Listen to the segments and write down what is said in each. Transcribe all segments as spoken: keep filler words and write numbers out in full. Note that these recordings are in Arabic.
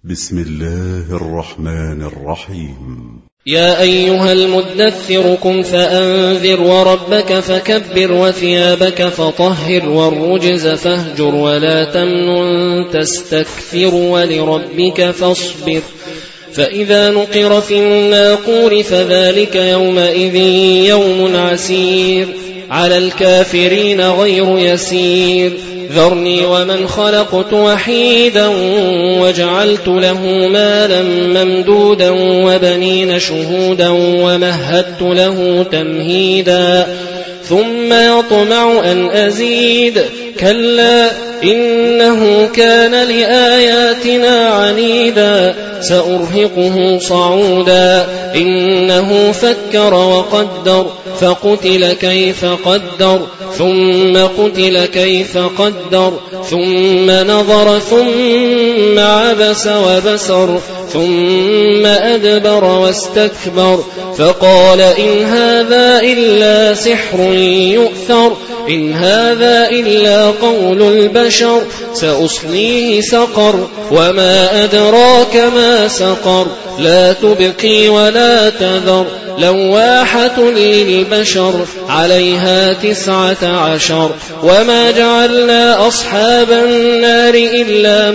بسم الله الرحمن الرحيم. يا أيها المدثر قم فأنذر وربك فكبر وثيابك فطهر والرجز فاهجر ولا تمنن تستكثر ولربك فاصبر فإذا نقر في الناقور فذلك يومئذ يوم عسير على الكافرين غير يسير ذرني ومن خلقت وحيدا وجعلت له مالا ممدودا وبنين شهودا ومهدت له تمهيدا ثم يطمع أن أزيد كلا إنه كان لآياتنا عنيدا سأرهقه صعودا إنه فكر وقدر فقتل كيف قدر ثم قتل كيف قدر ثم نظر ثم عبس وبسر ثم أدبر واستكبر فقال إن هذا إلا سحر يؤثر إن هذا إلا قول البشر سأصليه سقر وما أدراك ما سقر لا تبقي ولا تذر لواحة للبشر عليها تسعة عشر وما جعلنا أصحاب النار إلا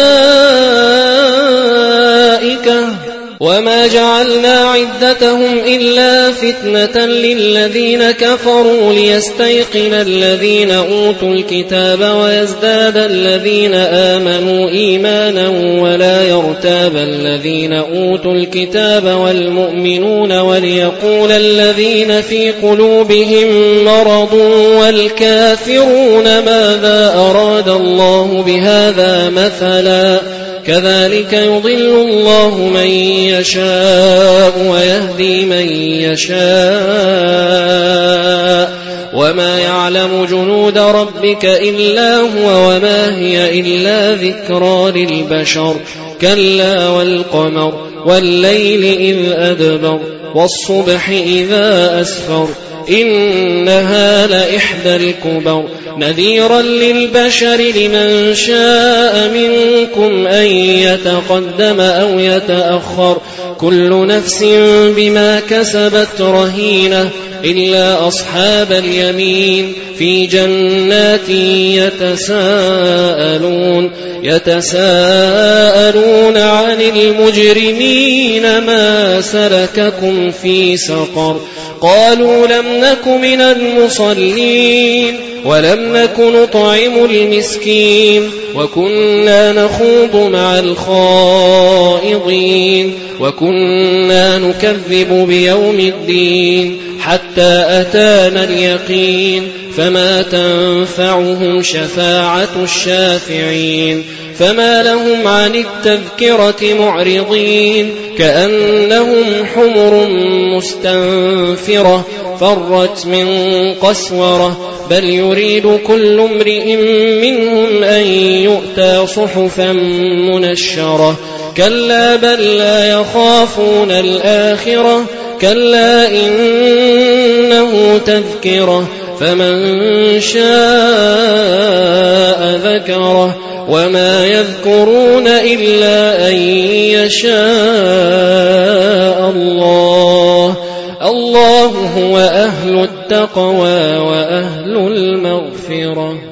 ملائكة وما جعلنا عدتهم إلا فتنة للذين كفروا ليستيقن الذين أوتوا الكتاب ويزداد الذين آمنوا إيمانا ولا يرتاب الذين أوتوا الكتاب والمؤمنون وليقول الذين في قلوبهم مرض والكافرون ماذا أراد الله بهذا مثلا كذلك يضل الله من يشاء ويهدي من يشاء وما يعلم جنود ربك إلا هو وما هي إلا ذكرى للبشر كلا والقمر والليل إذ أدبر والصبح إذا أسفر إنها لإحدى الكبر نذيرا للبشر لمن شاء منكم أن يتقدم أو يتأخر كل نفس بما كسبت رهينة إلا أصحاب اليمين في جنات يتساءلون يتساءلون عن المجرمين ما سلككم في سقر قالوا لم نك من المصلين ولم نك نطعم المسكين وكنا نخوض مع الخائضين وكنا نكذب بيوم الدين حتى أتانا اليقين فما تنفعهم شفاعة الشافعين فما لهم عن التذكرة معرضين كأنهم حمر مستنفرة فرت من قسورة بل يريد كل امرئ منهم أن يؤتى صحفا منشرة كلا بل لا يخافون الآخرة كلا إنه تذكرة فمن شاء ذكره وما يذكرون إلا أن يشاء الله الله هو أهل التقوى وأهل المغفرة.